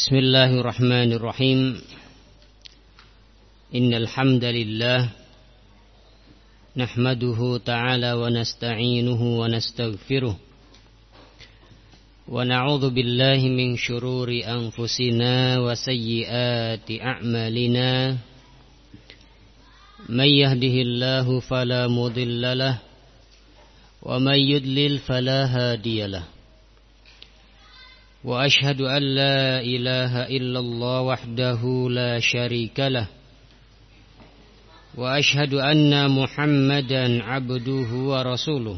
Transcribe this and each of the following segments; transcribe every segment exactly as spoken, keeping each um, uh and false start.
Bismillahirrahmanirrahim. Innal hamdalillah nahmaduhu ta'ala wa nasta'inuhu wa nastaghfiruh wa na'udzu billahi min syururi anfusina wa sayyiati a'malina. May yahdihillahu fala mudhillalah wa may yudlil fala hadiyalah. Wa ashhadu an la ilaha illallah wahdahu la syarika lah. Wa ashhadu anna Muhammadan abduhu wa rasuluh.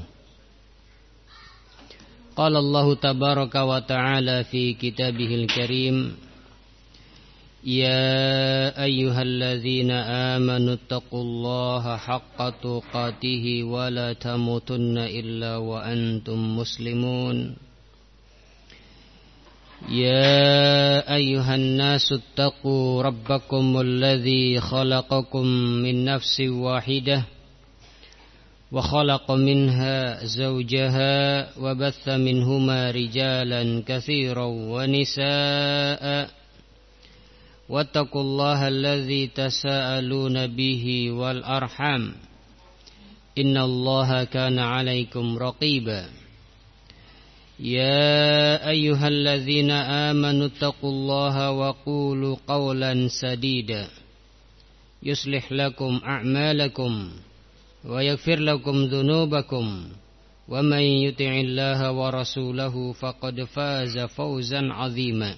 Qala Allah tabaraka wa ta'ala fi kitabihil karim, ya ayyuhalladzina amanu taqullaha haqqa tuqatih wa la tamutunna illa wa antum muslimun. يا أيها الناس اتقوا ربكم الذي خلقكم من نفس واحدة وخلق منها زوجها وبث منهما رجالا كثيرا ونساء واتقوا الله الذي تساءلون به والأرحام إن الله كان عليكم رقيبا. يا أيها الذين آمنوا اتقوا الله وقولوا قولا سديدا يصلح لكم أعمالكم ويغفر لكم ذنوبكم ومن يطع الله ورسوله فقد فاز فوزا عظيما.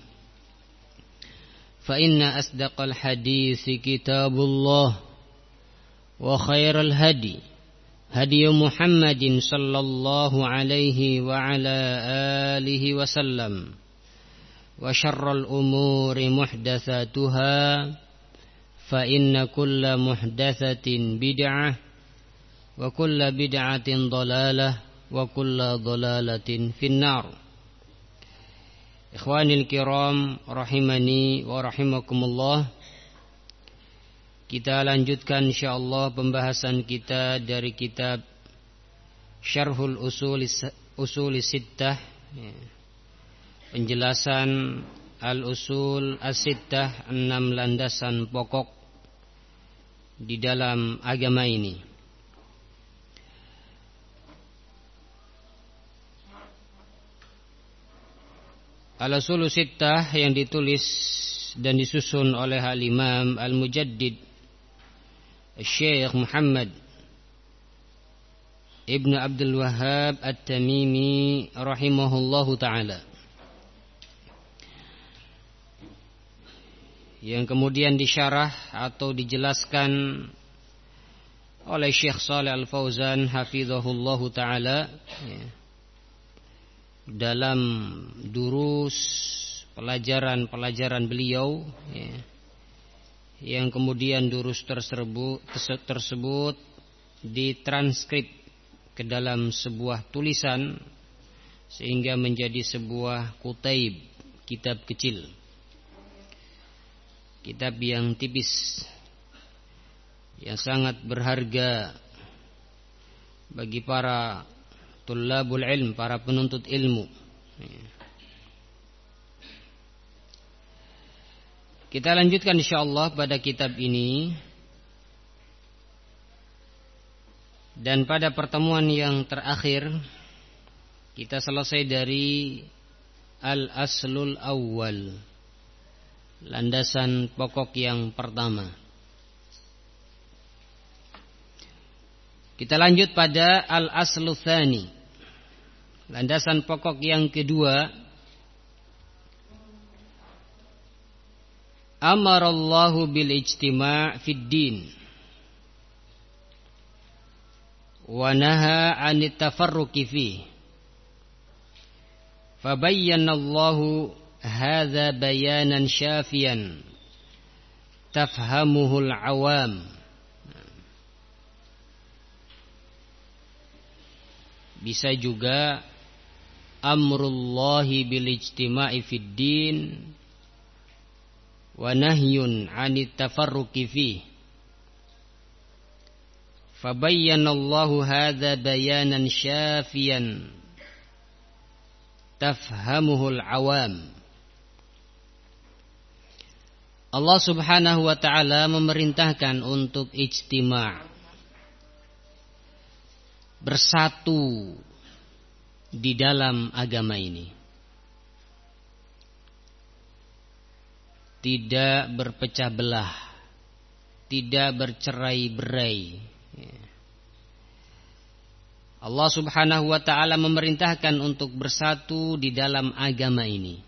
فإن أصدق الحديث كتاب الله وخير الهدي هدي محمد صلى الله عليه وعلى آله وسلم وشر الأمور محدثاتها فإن كل محدثة بدعة وكل بدعة ضلالة وكل ضلالة في النار. إخواني الكرام rahimani wa rahimakumullah. Kita lanjutkan insyaallah pembahasan kita dari kitab Syarhul Usul Usul Sittah, penjelasan Al-Usul As-Sittah, enam landasan pokok di dalam agama ini. Al-Usul Sittah yang ditulis dan disusun oleh Al-Imam Al-Mujaddid Syekh Muhammad Ibn Abdul Wahhab At-Tamimi rahimahullahu ta'ala, yang kemudian disyarah atau dijelaskan oleh Syekh Shalih Al-Fauzan hafizahullahu ta'ala dalam durus pelajaran-pelajaran beliau, ya, yang kemudian durus tersebut, tersebut ditranskrip ke dalam sebuah tulisan sehingga menjadi sebuah kutaib, kitab kecil, kitab yang tipis, yang sangat berharga bagi para tullabul ilm, para penuntut ilmu. Kita lanjutkan insyaallah pada kitab ini. Dan pada pertemuan yang terakhir kita selesai dari Al-Aslul Awwal, landasan pokok yang pertama. Kita lanjut pada Al-Aslu Tsani, landasan pokok yang kedua. Amarallahu bil ijtima' fid din wa naha 'anit tafarruqi fihi. Fabayyana Allahu hadza bayanan syafiyan tafhamuhul 'awam. Bisa juga amrullahi bil ijtima'i fid din wa nahyun 'anit tafarruqi fihi. Fabayyana Allahu hadza bayanan syafiyan tafhamuhul awam. Allah Subhanahu wa ta'ala memerintahkan untuk ijtima', bersatu di dalam agama ini. Tidak berpecah belah, tidak bercerai-berai. Allah Subhanahu wa ta'ala memerintahkan untuk bersatu di dalam agama ini.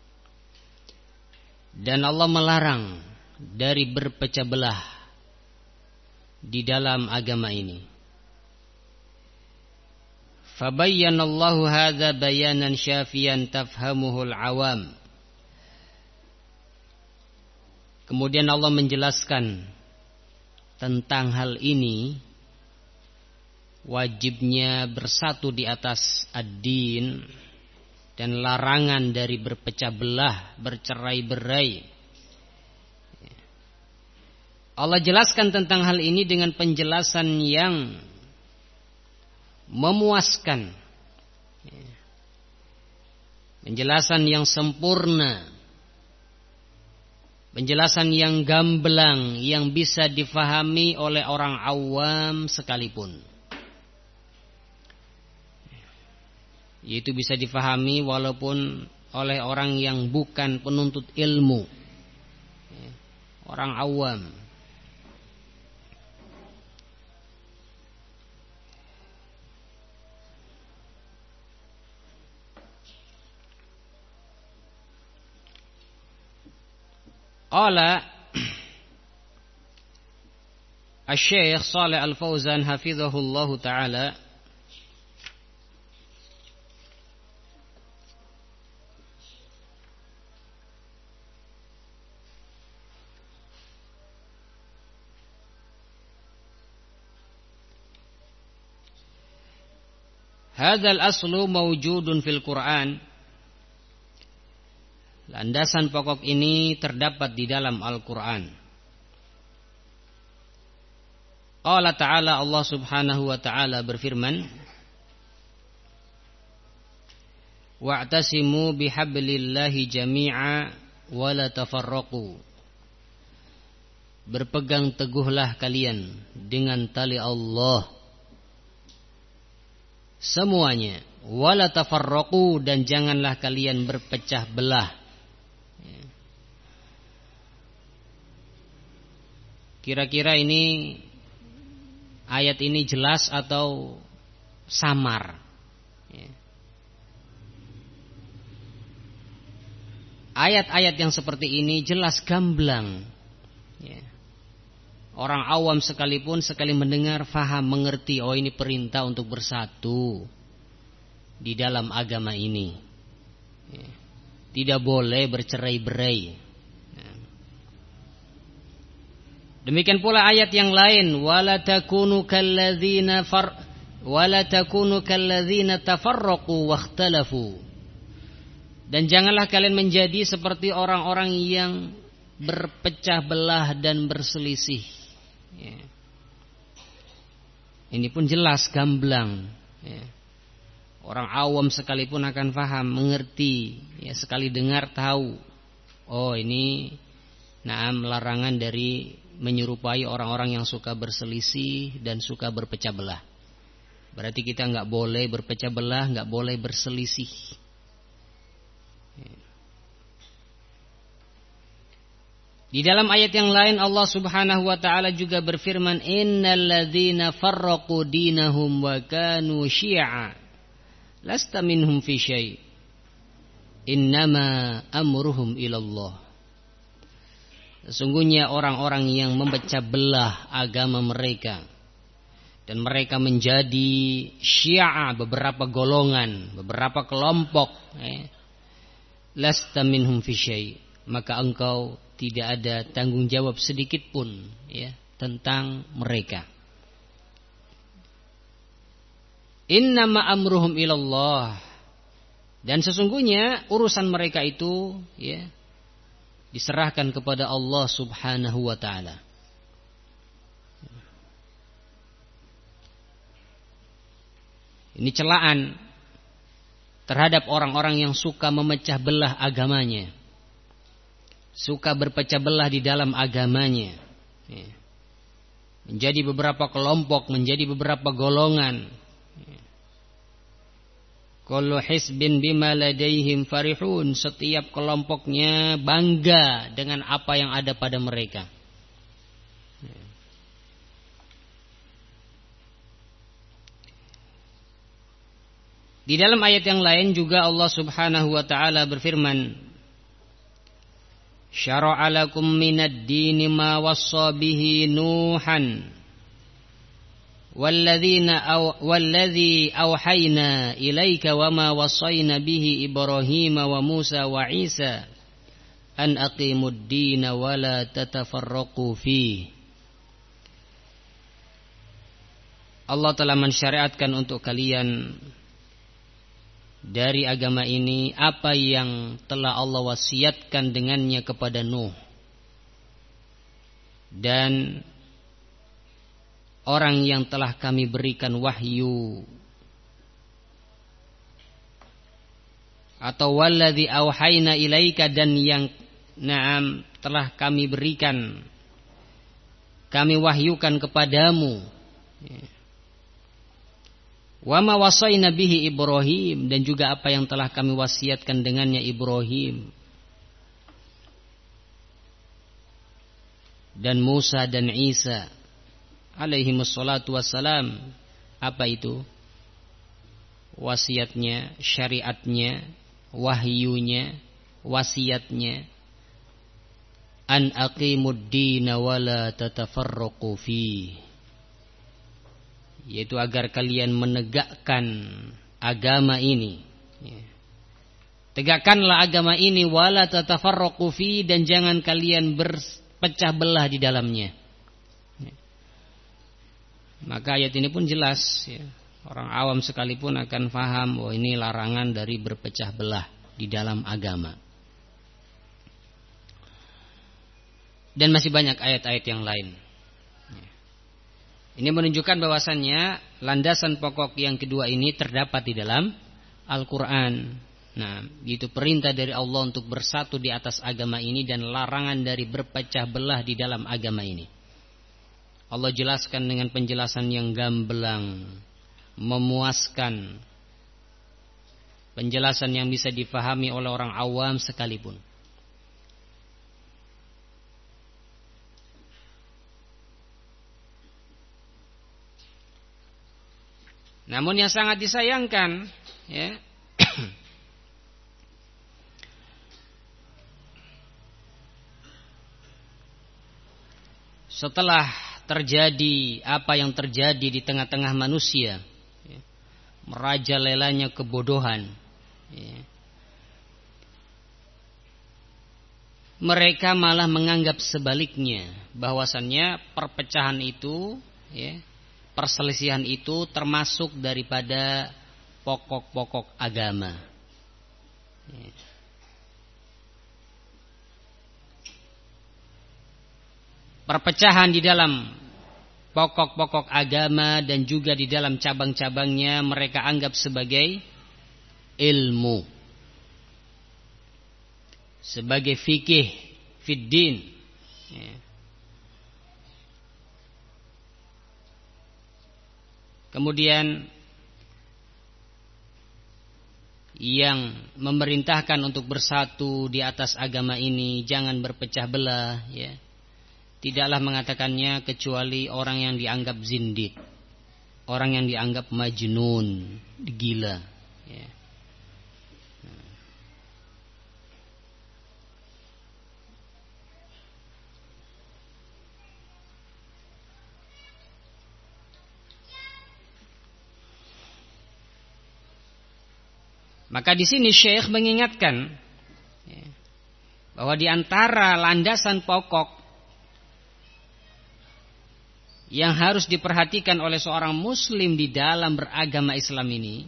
Dan Allah melarang dari berpecah belah di dalam agama ini. Fabayyanallahu hadza bayanan syafiyan tafhamuhul awam. Kemudian Allah menjelaskan tentang hal ini, wajibnya bersatu di atas ad-din dan larangan dari berpecah belah, bercerai-berai. Allah jelaskan tentang hal ini dengan penjelasan yang memuaskan, penjelasan yang sempurna, penjelasan yang gamblang, yang bisa difahami oleh orang awam sekalipun. Yaitu bisa difahami walaupun oleh orang yang bukan penuntut ilmu, orang awam. Qala Asy-Syaikh Shalih Al-Fauzan hafizahullahu taala, hadzal aslu mawjudun fil Qur'an. Landasan pokok ini terdapat di dalam Al-Qur'an. Allah Ta'ala, Allah Subhanahu wa ta'ala berfirman, wa'tasimu bihablillahi jami'a wa la tafarraqu. Berpegang teguhlah kalian dengan tali Allah semuanya, wala tafarraqu, dan janganlah kalian berpecah belah. Kira-kira ini ayat ini jelas atau samar? Ayat-ayat yang seperti ini jelas gamblang. Orang awam sekalipun sekali mendengar faham, mengerti, oh ini perintah untuk bersatu di dalam agama ini. Tidak boleh bercerai-berai. Demikian pula ayat yang lain, wala takunu kalladzina far wala takunu kalladzina tafarraqu wakhtalafu. Dan janganlah kalian menjadi seperti orang-orang yang berpecah belah dan berselisih. Ya. Ini pun jelas gamblang. Ya. Orang awam sekalipun akan faham, mengerti. Ya, sekali dengar tahu. Oh ini naam larangan dari menyerupai orang-orang yang suka berselisih dan suka berpecah belah. Berarti kita nggak boleh berpecah belah, nggak boleh berselisih. Di dalam ayat yang lain Allah Subhanahu wa ta'ala juga berfirman, innal ladzina farraqu dinahum wa kanu syi'a lasta minhum fi syai' innama amruhum ilallah. Sesungguhnya orang-orang yang memecah belah agama mereka dan mereka menjadi syi'a, beberapa golongan, beberapa kelompok, eh, lasta minhum fi syai', maka engkau tidak ada tanggung jawab sedikit pun ya tentang mereka. Innama amruhum ilallah, dan sesungguhnya urusan mereka itu ya diserahkan kepada Allah Subhanahu wa ta'ala. Ini celaan terhadap orang-orang yang suka memecah belah agamanya. suka berpecah belah di dalam agamanya, ya. Menjadi beberapa kelompok, menjadi beberapa golongan. Kullu hisbin bima ladaihim farihun. Setiap kelompoknya bangga dengan apa yang ada pada mereka. Di dalam ayat yang lain juga Allah Subhanahu wa taala berfirman, syara'a lakum minad dini ma wassa bihi Nuhan walladzina aw walladzi awhayna ilaika wama wassayna bihi Ibrahim wa Musa wa Isa an aqimud dina wa la tatafarraqu fihi. Allah telah mensyariatkan untuk kalian dari agama ini apa yang telah Allah wasiatkan dengannya kepada Nuh dan orang yang telah kami berikan wahyu, atau walladzi auhayna ilaika, dan yang na'am telah kami berikan, kami wahyukan kepadamu. Wa ma wasayna bihi Ibrahim, dan juga apa yang telah kami wasiatkan dengannya Ibrahim dan Musa dan Isa alaihimus salatu wassalam. Apa itu? Wasiatnya, syariatnya, wahyunya, wasiatnya, an aqimud dina wa la tatafarraqu fi, yaitu agar kalian menegakkan agama ini. Tegakkanlah agama ini, wala tatafarraqu fi, dan jangan kalian berpecah belah di dalamnya. Maka ayat ini pun jelas, ya. Orang awam sekalipun akan faham bahwa ini larangan dari berpecah belah di dalam agama. Dan masih banyak ayat-ayat yang lain. Ini menunjukkan bahwasannya landasan pokok yang kedua ini terdapat di dalam Al-Quran. Nah, itu perintah dari Allah untuk bersatu di atas agama ini dan larangan dari berpecah belah di dalam agama ini. Allah jelaskan dengan penjelasan yang gamblang, memuaskan, penjelasan yang bisa difahami oleh orang awam sekalipun. Namun yang sangat disayangkan, ya, setelah terjadi apa yang terjadi di tengah-tengah manusia, ya, merajalelanya kebodohan, ya, mereka malah menganggap sebaliknya, bahwasannya perpecahan itu, ya, perselisihan itu termasuk daripada pokok-pokok agama. Ya. Perpecahan di dalam pokok-pokok agama dan juga di dalam cabang-cabangnya mereka anggap sebagai ilmu, sebagai fikih fiddin. Ya. Kemudian yang memerintahkan untuk bersatu di atas agama ini, jangan berpecah belah, ya, tidaklah mengatakannya kecuali orang yang dianggap zindik, orang yang dianggap majnun, gila, ya. Maka di sini Syekh mengingatkan, ya, bahwa di antara landasan pokok yang harus diperhatikan oleh seorang muslim di dalam beragama Islam ini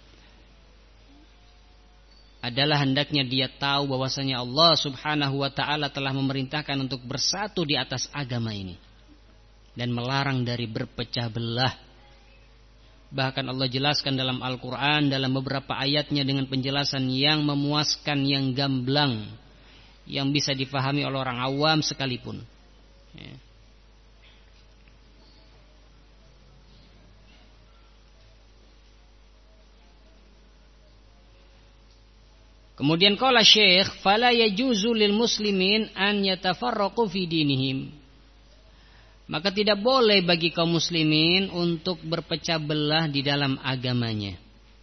adalah hendaknya dia tahu bahwasanya Allah Subhanahu wa taala telah memerintahkan untuk bersatu di atas agama ini dan melarang dari berpecah belah. Bahkan Allah jelaskan dalam Al-Quran dalam beberapa ayatnya dengan penjelasan yang memuaskan, yang gamblang, yang bisa difahami oleh orang awam sekalipun. Ya. Kemudian qala Syekh, fala yajuzu lil muslimin an yatafarraqu fi dinihim. Maka tidak boleh bagi kaum muslimin untuk berpecah belah di dalam agamanya.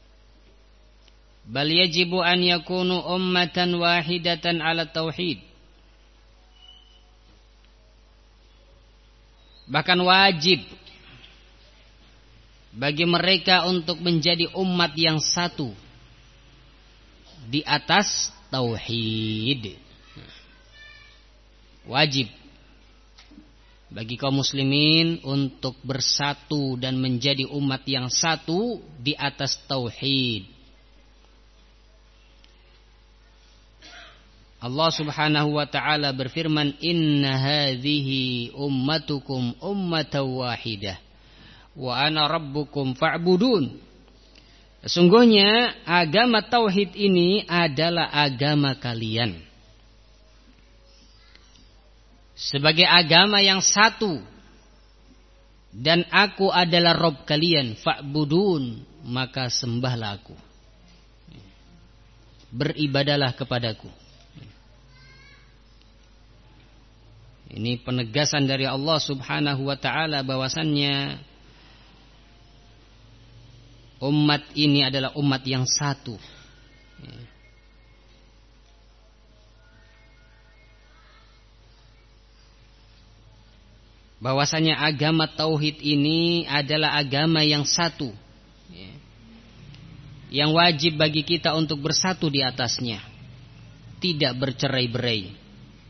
Bal yajibu an yakunu ummatan wahidatan ala tauhid. Bahkan wajib bagi mereka untuk menjadi umat yang satu di atas tauhid. Wajib bagi kaum muslimin untuk bersatu dan menjadi umat yang satu di atas tauhid. Allah Subhanahu wa taala berfirman, "Inna hadhihi ummatukum ummatan wahidah wa ana rabbukum fa'budun." Sesungguhnya agama tauhid ini adalah agama kalian, sebagai agama yang satu, dan aku adalah Rabb kalian, fa'budun, maka sembahlah aku, beribadalah kepadaku. Ini penegasan dari Allah Subhanahu wa taala bahwasannya umat ini adalah umat yang satu. Bahwasanya agama tauhid ini adalah agama yang satu, yang wajib bagi kita untuk bersatu di atasnya, tidak bercerai-berai.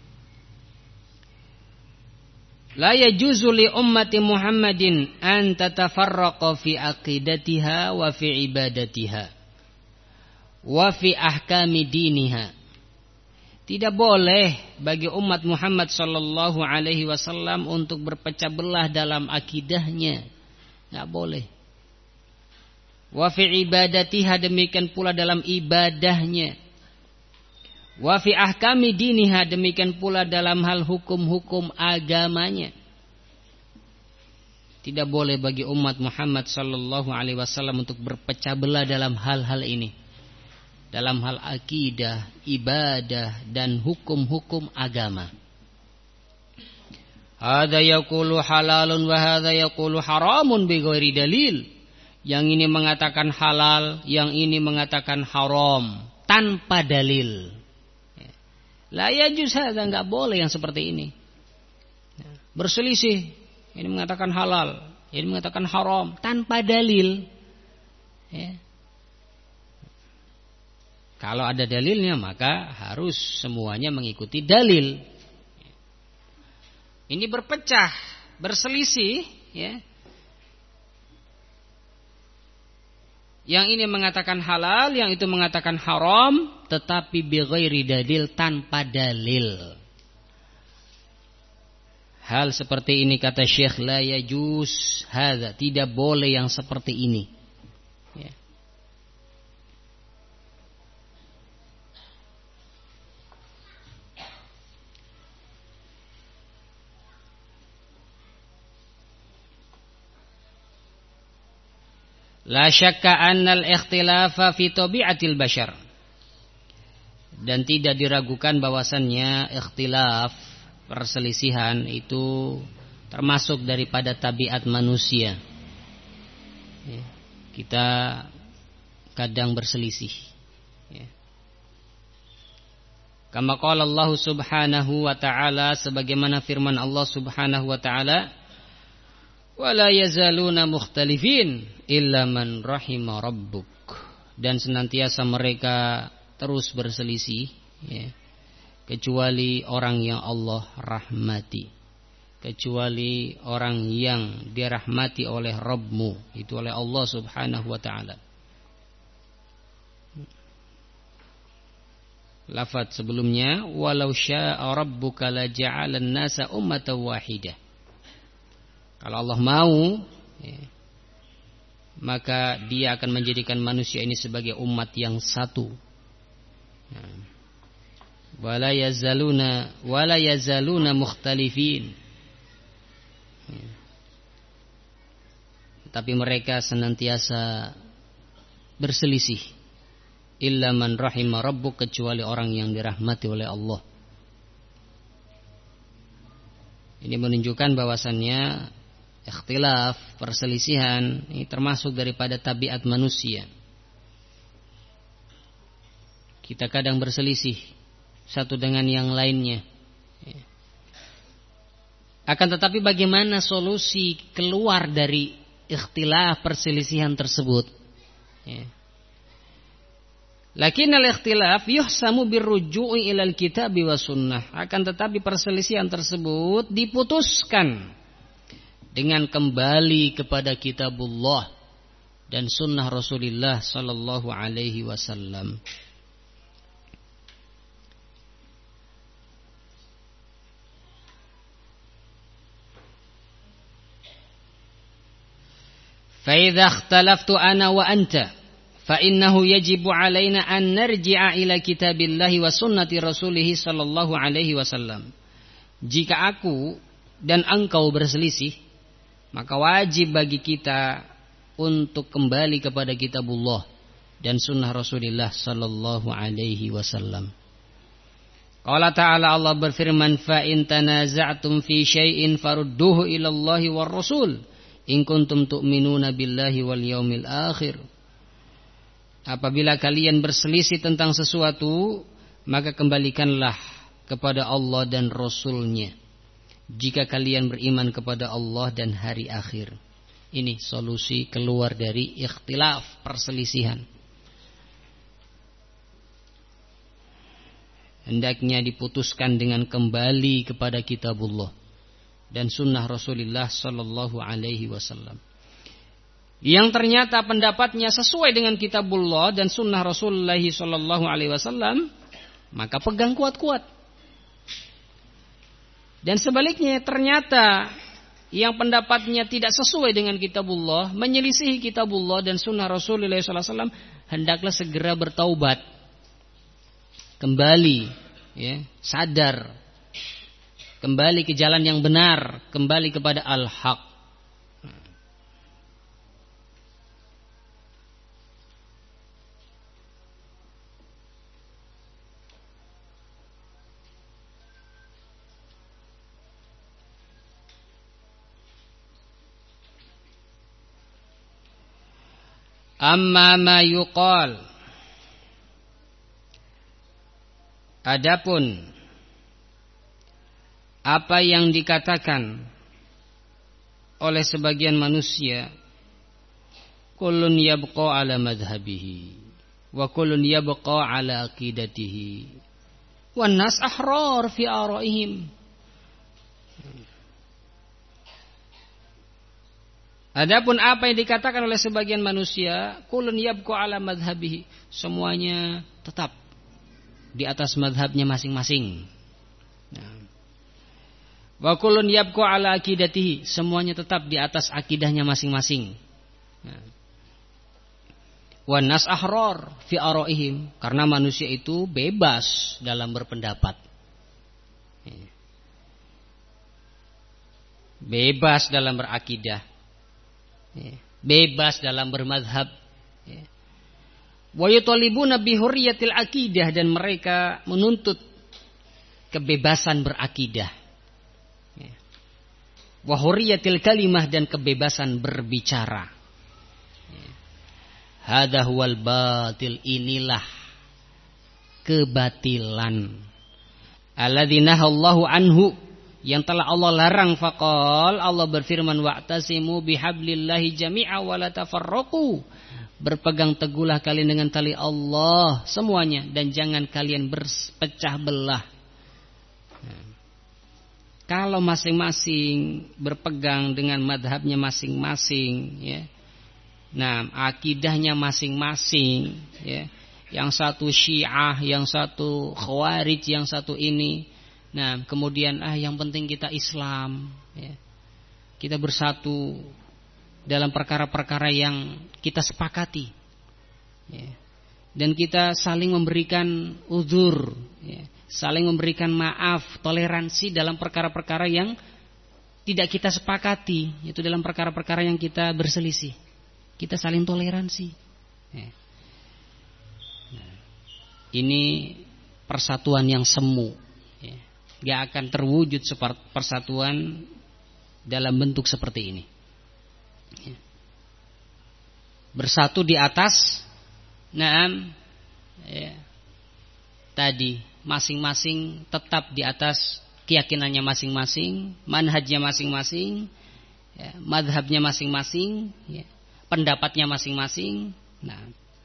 La yajuzu li ummati Muhammadin an tatafarraqa fi aqidatiha wa fi ibadatiha wa fi ahkami diniha. Tidak boleh bagi umat Muhammad sallallahu alaihi wasallam untuk berpecah belah dalam akidahnya. Enggak boleh. Wa fi ibadatiha, demikian pula dalam ibadahnya. Wa fi ahkami diniha, demikian pula dalam hal hukum-hukum agamanya. Tidak boleh bagi umat Muhammad sallallahu alaihi wasallam untuk berpecah belah dalam hal-hal ini, dalam hal akidah, ibadah, dan hukum-hukum agama. Hadza yaqulu halalun wa hadza yaqulu haramun bighairi dalil. Yang ini mengatakan halal, yang ini mengatakan haram tanpa dalil. La yajuz hadza, enggak boleh yang seperti ini. Berselisih, ini mengatakan halal, ini mengatakan haram tanpa dalil. Ya. Kalau ada dalilnya maka harus semuanya mengikuti dalil. Ini berpecah, berselisih, ya. Yang ini mengatakan halal, yang itu mengatakan haram, tetapi bighairi dalil, tanpa dalil. Hal seperti ini kata Syekh, la yajuz hadza, tidak boleh yang seperti ini. Ya. La syakka annal ikhtilafa fi tabi'atil bashar. Dan tidak diragukan bahwasannya ikhtilaf, perselisihan itu termasuk daripada tabiat manusia. Ya, kita kadang berselisih. Ya. Kama qala Allah Subhanahu wa taala, sebagaimana firman Allah Subhanahu wa taala, wala yazaluna mukhtalifin illa man rahima rabbuk. Dan senantiasa mereka terus berselisih, ya, kecuali orang yang Allah rahmati, kecuali orang yang dirahmati oleh Rabbmu, itu oleh Allah Subhanahu wa ta'ala. Lafaz sebelumnya, walau syaa rabbuka la ja'alan nasa ummatan wahidah. Kalau Allah mau, ya, maka Dia akan menjadikan manusia ini sebagai umat yang satu. Nah, wala yazaluna wala yazaluna mukhtalifin. Tapi mereka senantiasa berselisih. Illa man rahima rabbuk, kecuali orang yang dirahmati oleh Allah. Ini menunjukkan bahwasannya ikhtilaf, perselisihan ini termasuk daripada tabiat manusia. Kita kadang berselisih satu dengan yang lainnya. Akan tetapi bagaimana solusi keluar dari ikhtilaf, perselisihan tersebut? Ya. Lakin al-ikhtilaf yuhsamu birruju'i ilal kitabi wa sunnah. Akan tetapi perselisihan tersebut diputuskan dengan kembali kepada kitabullah dan sunnah Rasulullah sallallahu alaihi wasallam. Fa idza ikhtalaftu ana wa anta fa innahu yajibu alaina an narji'a ila kitabillahi wa sunnati rasulih sallallahu alaihi wasallam. Jika aku dan engkau berselisih, maka wajib bagi kita untuk kembali kepada kitabullah dan sunnah Rasulullah sallallahu alaihi wasallam. Qala ta'ala, Allah berfirman, fa in tanaza'tum fi syai'in farudduhu ila Allahi war rasul in kuntum tu'minuna billahi wal yaumil akhir. Apabila kalian berselisih tentang sesuatu, maka kembalikanlah kepada Allah dan Rasulnya, jika kalian beriman kepada Allah dan hari akhir. Ini solusi keluar dari ikhtilaf, perselisihan. Hendaknya diputuskan dengan kembali kepada kitabullah dan sunnah Rasulullah sallallahu alaihi wasallam, yang ternyata pendapatnya sesuai dengan kitabullah dan sunnah Rasulullah sallallahu alaihi wasallam, maka pegang kuat-kuat. Dan sebaliknya, ternyata yang pendapatnya tidak sesuai dengan kitabullah, menyelisihi kitabullah dan sunnah Rasulullah sallallahu alaihi wasallam, hendaklah segera bertaubat, kembali, ya, sadar, kembali ke jalan yang benar, kembali kepada al-haq. Amma ma yuqal, adapun apa yang dikatakan oleh sebagian manusia, kullun yabqa ala madhhabihi wa kullun yabqa ala aqidatihi wan nas ahrar fi araihim. Adapun apa yang dikatakan oleh sebagian manusia, kullun yabqa ala madhhabihi, semuanya tetap di atas madhabnya masing-masing. Wa kullun yabqa ala aqidatihi, semuanya tetap di atas akidahnya masing-masing. Wan nas ahrar fi araihim, karena manusia itu bebas dalam berpendapat. Bebas dalam berakidah. Bebas dalam bermadhab. Wa yutalibuna bi hurriyatil aqidah, dan mereka menuntut kebebasan berakidah. Wa hurriyatil kalimah, dan kebebasan berbicara. Hadza huwal batil, inilah kebatilan. Alladzi nahallahu anhu, yang telah Allah larang. Faqal, Allah berfirman, wa'tasimu bihablillahi jami'a wa la tafarraqu, berpegang teguhlah kalian dengan tali Allah semuanya, dan jangan kalian berpecah belah. Kalau masing-masing berpegang dengan madhabnya masing-masing, ya, nah akidahnya masing-masing, ya, yang satu Syiah, yang satu Khawarij, yang satu ini. Nah, kemudian ah yang penting kita Islam, ya. Kita bersatu dalam perkara-perkara yang kita sepakati, ya. Dan kita saling memberikan uzur, ya. saling memberikan maaf, toleransi dalam perkara-perkara yang tidak kita sepakati, yaitu dalam perkara-perkara yang kita berselisih. Kita saling toleransi. Ini persatuan yang semu. Gak akan terwujud persatuan dalam bentuk seperti ini. Bersatu di atas Naam ya, tadi masing-masing tetap di atas keyakinannya masing-masing, manhajnya masing-masing, ya, madhabnya masing-masing, ya, pendapatnya masing-masing. Nah,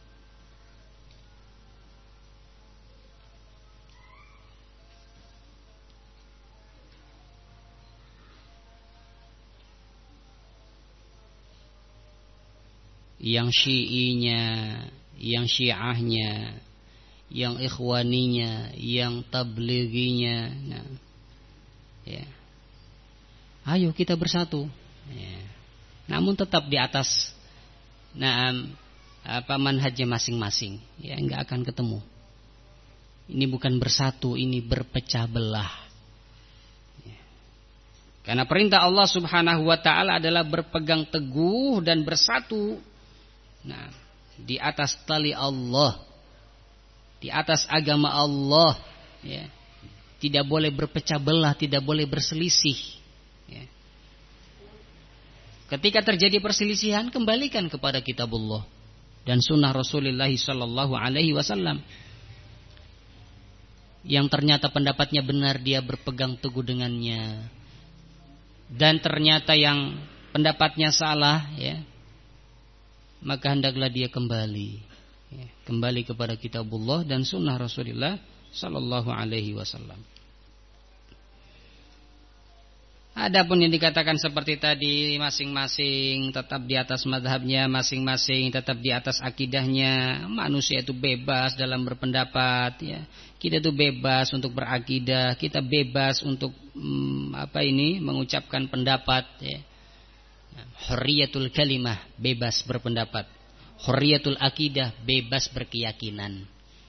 yang Syi'inya, yang Syiahnya, yang Ikhwaninya, yang Tablighinya. Nah, ya. Ayo kita bersatu. Ya. Namun tetap di atas nah, apa manhajnya masing-masing. Ya, enggak akan ketemu. Ini bukan bersatu, ini berpecah belah. Ya. Karena perintah Allah Subhanahu wa taala adalah berpegang teguh dan bersatu. Nah, di atas tali Allah, di atas agama Allah, ya. Tidak boleh berpecah belah, tidak boleh berselisih, ya. Ketika terjadi perselisihan, kembalikan kepada kitabullah dan sunnah Rasulullah sallallahu alaihi wasallam. Yang ternyata pendapatnya benar, dia berpegang teguh dengannya. Dan ternyata yang pendapatnya salah, ya, maka hendaklah dia kembali, ya, kembali kepada kitabullah dan sunnah Rasulullah sallallahu alaihi wasallam. Adapun yang dikatakan seperti tadi, masing-masing tetap di atas madhabnya, masing-masing tetap di atas akidahnya. Manusia itu bebas dalam berpendapat, ya. Kita itu bebas untuk berakidah, kita bebas untuk hmm, apa ini mengucapkan pendapat, ya. Hurriyatul kalimah, bebas berpendapat. Hurriyatul akidah, bebas berkeyakinan.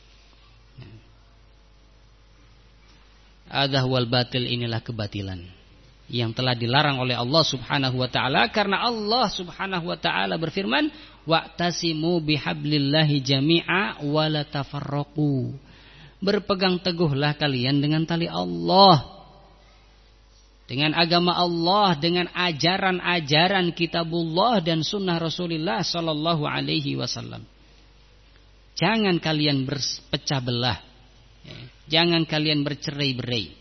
Adah wal batil, inilah kebatilan yang telah dilarang oleh Allah Subhanahu wa taala, karena Allah Subhanahu wa taala berfirman, wa'tasimu bihablillahi jami'a wa la tafarraqu. Berpegang teguhlah kalian dengan tali Allah, dengan agama Allah, dengan ajaran-ajaran kitabullah dan sunnah Rasulullah sallallahu alaihi wasallam. Jangan kalian berpecah belah, jangan kalian bercerai-berai.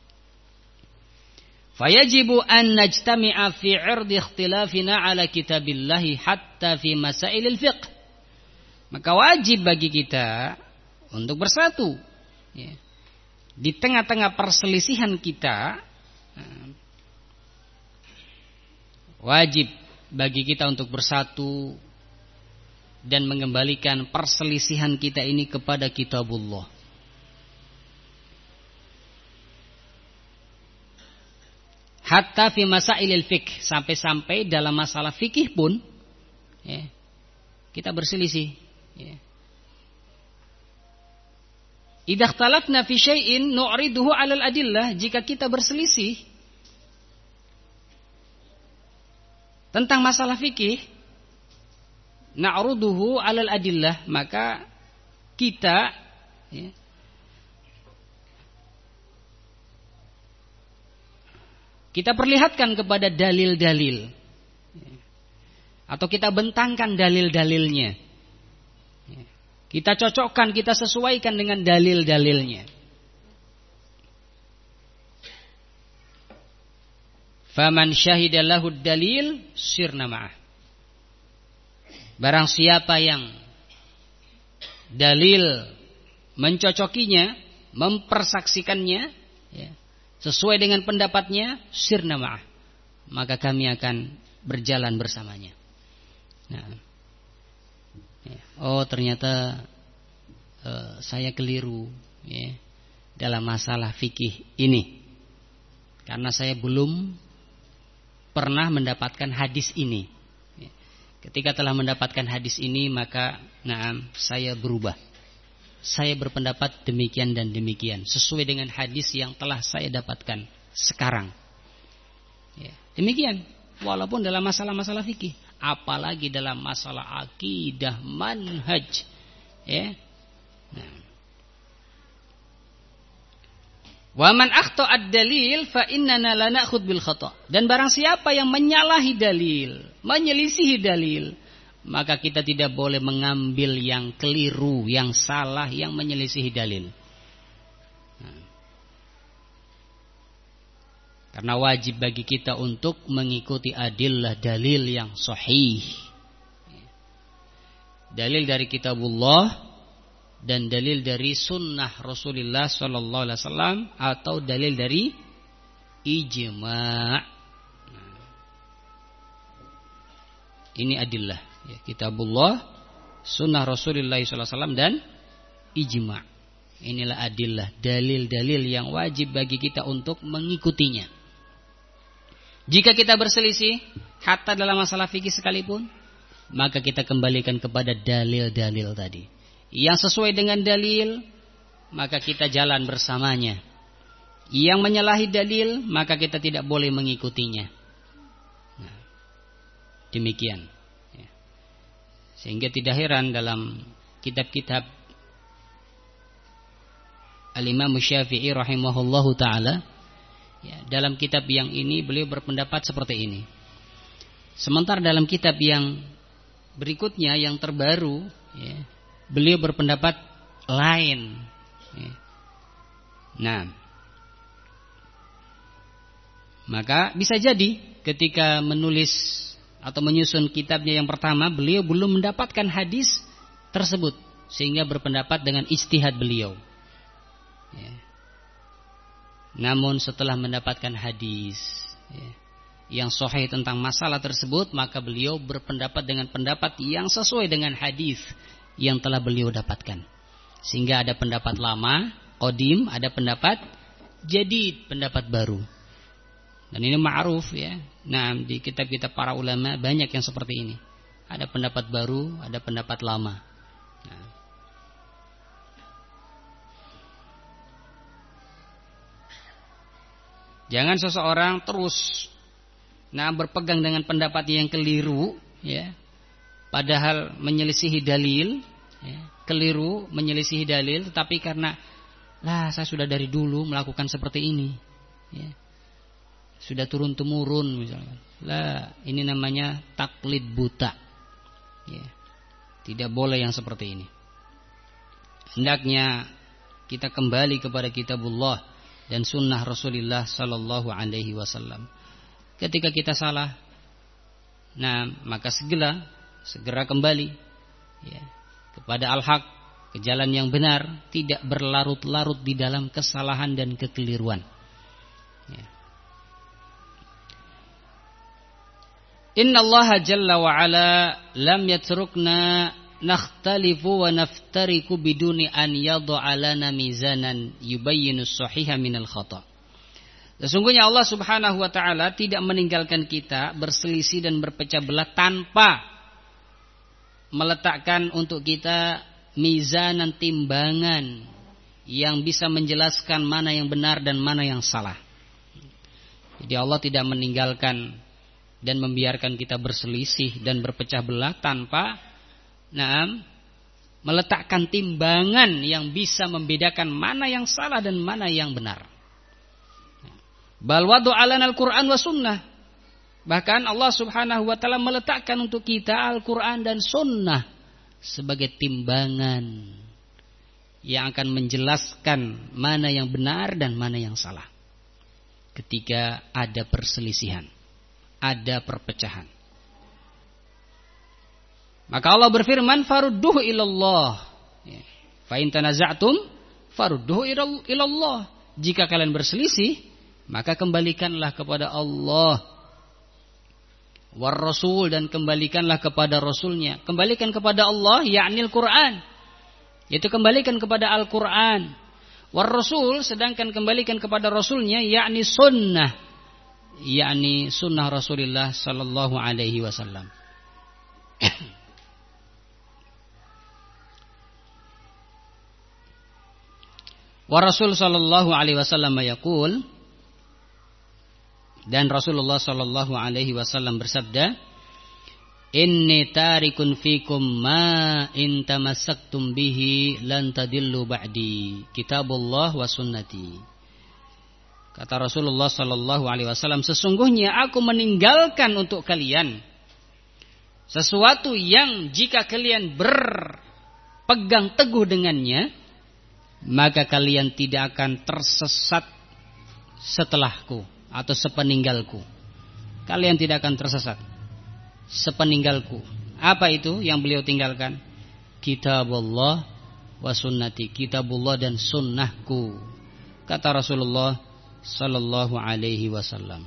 Fayajibu an najtami'a fi 'irdi ikhtilafina 'ala kitabillahi hatta fi masailil fiqh. Maka wajib bagi kita untuk bersatu, ya, di tengah-tengah perselisihan kita. Wajib bagi kita untuk bersatu dan mengembalikan perselisihan kita ini kepada kitabullah. Hatta fi masailil fiqh, sampai-sampai dalam masalah fikih pun, ya, kita berselisih, ya. Idza ikhtalafna fi syai'in nu'riduhu 'alal adillah, jika kita berselisih tentang masalah fikih, na'ruduhu 'alal adillah, maka kita, ya, kita perlihatkan kepada dalil-dalil, ya, atau kita bentangkan dalil-dalilnya, ya, kita cocokkan, kita sesuaikan dengan dalil-dalilnya. Faman syahida lahu dalil sirna ma'ah. Barang siapa yang dalil mencocokinya, mempersaksikannya, ya, sesuai dengan pendapatnya, sirna ma'ah, maka kami akan berjalan bersamanya. Nah, ya, oh ternyata uh, saya keliru, ya, dalam masalah fikih ini, karena saya belum pernah mendapatkan hadis ini. Ketika telah mendapatkan hadis ini, maka nah, saya berubah. saya berpendapat demikian dan demikian sesuai dengan hadis yang telah saya dapatkan sekarang. Ya, demikian. Walaupun dalam masalah-masalah fikih, apalagi dalam masalah akidah, manhaj, ya. Nah. Wa man akhta'a ad-dalil fa innana la na'khudh bil khata'. Dan barang siapa yang menyalahi dalil, menyelisihi dalil, maka kita tidak boleh mengambil yang keliru, yang salah, yang menyelisihi dalil. Nah. Karena wajib bagi kita untuk mengikuti adillah dalil yang sahih. Dalil dari kitabullah dan dalil dari sunnah Rasulullah sallallahu alaihi wasallam atau dalil dari ijma'. Nah. Ini adillah, ya, kitabullah, sunnah Rasulullah sallallahu alaihi wasallam dan ijma'. Inilah adillah, dalil-dalil yang wajib bagi kita untuk mengikutinya. Jika kita berselisih, hatta dalam masalah fikih sekalipun, maka kita kembalikan kepada dalil-dalil tadi. Yang sesuai dengan dalil, maka kita jalan bersamanya. Yang menyalahi dalil, maka kita tidak boleh mengikutinya. Nah, demikian. Sehingga tidak heran dalam kitab-kitab Al-Imam Syafi'i rahimahullahu ta'ala, ya, dalam kitab yang ini beliau berpendapat seperti ini. Sementara dalam kitab yang berikutnya, yang terbaru, ya, beliau berpendapat lain. Ya. Nah, maka bisa jadi ketika menulis atau menyusun kitabnya yang pertama, beliau belum mendapatkan hadis tersebut, sehingga berpendapat dengan ijtihad beliau. Ya. Namun setelah mendapatkan hadis, ya, yang sahih tentang masalah tersebut, maka beliau berpendapat dengan pendapat yang sesuai dengan hadis yang telah beliau dapatkan. Sehingga ada pendapat lama, qadim, ada pendapat jadid, pendapat baru. Dan ini ma'ruf, ya. Nah, di kitab-kitab para ulama banyak yang seperti ini. Ada pendapat baru, ada pendapat lama. Nah. Jangan seseorang terus nah berpegang dengan pendapat yang keliru, ya. Padahal menyelisihi dalil, ya. Keliru menyelisihi dalil, tetapi karena lah saya sudah dari dulu melakukan seperti ini, ya. Sudah turun temurun misalnya. Lah, ini namanya taklid buta. Ya. Tidak boleh yang seperti ini. Hendaknya kita kembali kepada kitabullah dan sunnah Rasulullah sallallahu alaihi wasallam. Ketika kita salah, nah maka segera segera kembali, ya, kepada al-haq, ke jalan yang benar, tidak berlarut-larut di dalam kesalahan dan kekeliruan. Ya. Inna Allah jalla wa ala lam yatrukna nakhtalifu wa naftariku biduni an yad'a lana mizanan yubayyinu as-sahiha minal khata'. Sesungguhnya Allah Subhanahu wa taala tidak meninggalkan kita berselisih dan berpecah belah tanpa meletakkan untuk kita mizanan, timbangan yang bisa menjelaskan mana yang benar dan mana yang salah. Jadi Allah tidak meninggalkan dan membiarkan kita berselisih dan berpecah belah tanpa nah, meletakkan timbangan yang bisa membedakan mana yang salah dan mana yang benar. Bal wadu'a lana al-Qur'an wa sunnah. Bahkan Allah Subhanahu wa taala meletakkan untuk kita Al-Qur'an dan sunnah sebagai timbangan yang akan menjelaskan mana yang benar dan mana yang salah. Ketika ada perselisihan, ada perpecahan. Maka Allah berfirman, farudduhu ilallah. Fa in tanaza'tum farudduhu ilallah. Jika kalian berselisih, maka kembalikanlah kepada Allah. War Rasul, dan kembalikanlah kepada Rasulnya. Kembalikan kepada Allah, yakni Al-Quran. Yaitu kembalikan kepada Al-Quran. War Rasul, sedangkan kembalikan kepada Rasulnya, yakni sunnah. Yakni sunnah Rasulullah sallallahu alaihi wasallam. Wa Rasul sallallahu alaihi wasallam yaqul, dan Rasulullah sallallahu alaihi wasallam bersabda, inni tarikun fikum ma in tamassaktum bihi lan tadillu ba'di, kitabullah wa sunnati. Kata Rasulullah sallallahu alaihi wasallam, sesungguhnya aku meninggalkan untuk kalian sesuatu yang jika kalian berpegang teguh dengannya, maka kalian tidak akan tersesat setelahku atau sepeninggalku. Kalian tidak akan tersesat sepeninggalku. Apa itu yang beliau tinggalkan? Kitabullah wa sunnati, kitabullah dan sunnahku, kata Rasulullah sallallahu alaihi wasallam.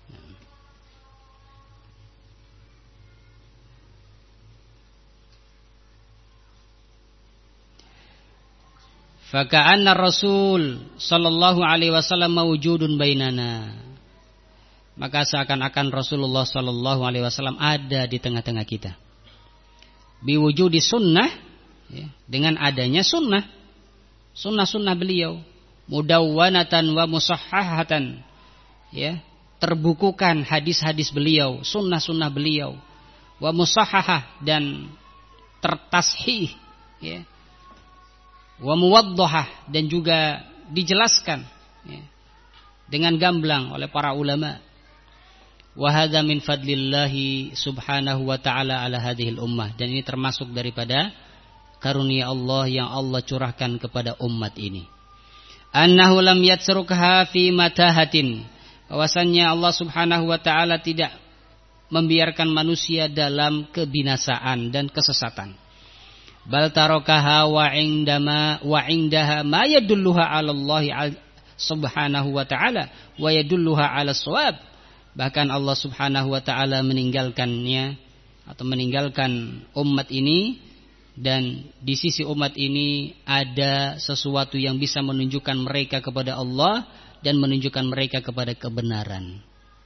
Faka'anna Rasul sallallahu alaihi wasallam mawjudun bainana. Maka seakan-akan Rasulullah sallallahu alaihi wasallam ada di tengah-tengah kita. Biwujudi sunnah, ya, dengan adanya sunnah. Sunnah-sunnah beliau, mudawwanatan wa musahhahatan, ya, terbukukan hadis-hadis beliau, sunnah-sunnah beliau, wa musahhahah dan tertashih, ya, wa muwaddahah dan juga dijelaskan, ya, dengan gamblang oleh para ulama. Wa hadza min fadlillahi subhanahu wa ta'ala ala hadhil ummah, dan ini termasuk daripada karunia Allah yang Allah curahkan kepada umat ini. Annahu lam yatsrukha fi matahatin, bahwasannya Allah subhanahu wa ta'ala tidak membiarkan manusia dalam kebinasaan dan kesesatan. Bal tarakaha wa indama wa indaha ma yadulluha 'ala Allah subhanahu wa ta'ala wa yadulluha 'ala shawab. Bahkan Allah subhanahu wa ta'ala meninggalkannya atau meninggalkan umat ini, dan di sisi umat ini ada sesuatu yang bisa menunjukkan mereka kepada Allah dan menunjukkan mereka kepada kebenaran.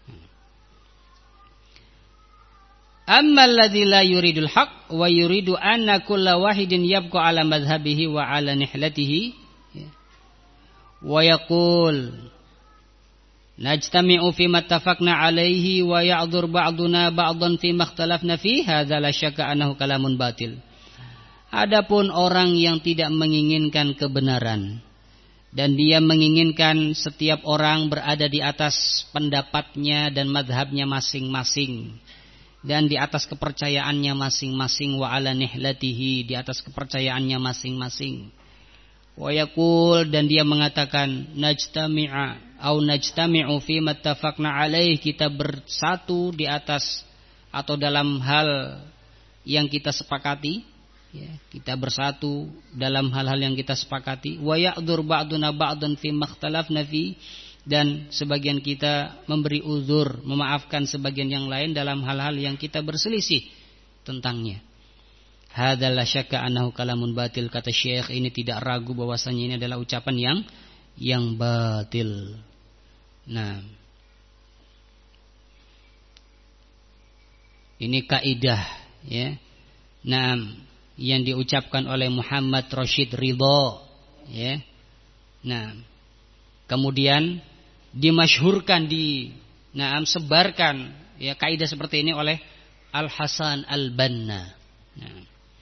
Amma alladzi la yuridul haqq wa yuridu anna kulla wahidin yabqa ala madhhabihi wa ala nihlatihi wa yaqul najtami'u fi mattafaqna alaihi wa ya'dzur ba'duna ba'dan fi makhtalafna fi hadza la syakka annahu kalamun batil. Adapun orang yang tidak menginginkan kebenaran dan dia menginginkan setiap orang berada di atas pendapatnya dan madhabnya masing-masing, dan di atas kepercayaannya masing-masing, wa ala nihlatihi, di atas kepercayaannya masing-masing. Wa yaqul, dan dia mengatakan najtami'a au najtami'u fi mattafaqna alaih, kita bersatu di atas atau dalam hal yang kita sepakati, ya, kita bersatu dalam hal-hal yang kita sepakati. Wa ya'dzur ba'duna ba'dan fi makhtalafna fi, dan sebagian kita memberi uzur, memaafkan sebagian yang lain dalam hal-hal yang kita berselisih tentangnya. Hadza la syakka annahu kalamun batil, kata Syekh, ini tidak ragu bahwasanya ini adalah ucapan yang yang batil. Nah, ini kaidah, ya. Nah, yang diucapkan oleh Muhammad Rashid Ridho, ya. Nah, kemudian dimasyhurkan, di nah sebarkan, ya, kaidah seperti ini oleh Al Hasan Al Banna. Nah,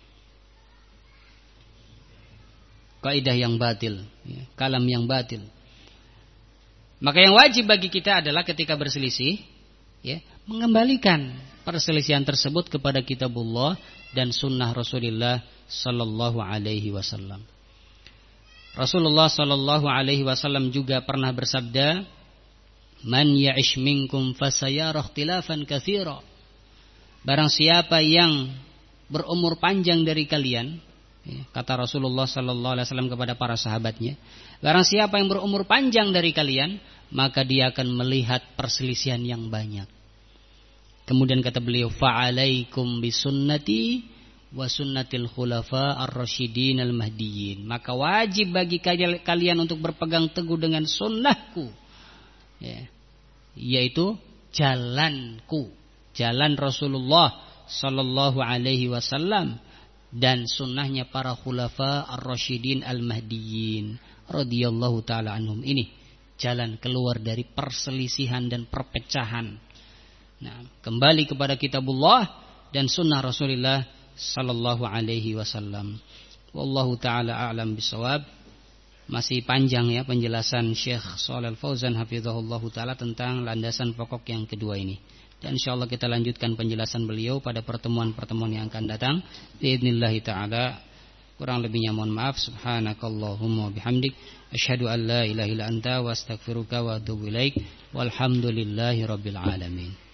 kaidah yang batil, ya, kalam yang batil. Maka yang wajib bagi kita adalah ketika berselisih, ya, mengembalikan perselisihan tersebut kepada kitabullah dan sunnah Rasulullah sallallahu alaihi wasallam. Rasulullah sallallahu alaihi wasallam juga pernah bersabda, "Man ya'ish minkum fasayara ikhtilafan katsira." Barang siapa yang berumur panjang dari kalian, ya, kata Rasulullah sallallahu alaihi wasallam kepada para sahabatnya, barang siapa yang berumur panjang dari kalian, maka dia akan melihat perselisihan yang banyak. Kemudian kata beliau, fa'alaikum bisunnati wa sunnatil khulafa ar-rasyidin al-mahdiyyin. Maka wajib bagi kalian untuk berpegang teguh dengan sunnahku, ya, yaitu jalanku, jalan Rasulullah sallallahu alaihi wasallam, dan sunnahnya para khulafa ar-rasyidin al-mahdiyyin, radhiyallahu taala anhum. Ini jalan keluar dari perselisihan dan perpecahan. Nah, kembali kepada kitabullah dan sunnah Rasulullah sallallahu alaihi wasallam. Wallahu taala a'lam bisawab. Masih panjang ya penjelasan Syekh Shalal Fauzan hafizahullahu taala tentang landasan pokok yang kedua ini. Dan insyaallah kita lanjutkan penjelasan beliau pada pertemuan-pertemuan yang akan datang. Biidznillah taala. Kurang lebihnya mohon maaf. Subhanakallahumma bihamdik asyhadu an la ilaha illa anta wa astaghfiruka wa atubu ilaik. Walhamdulillahirabbil alamin.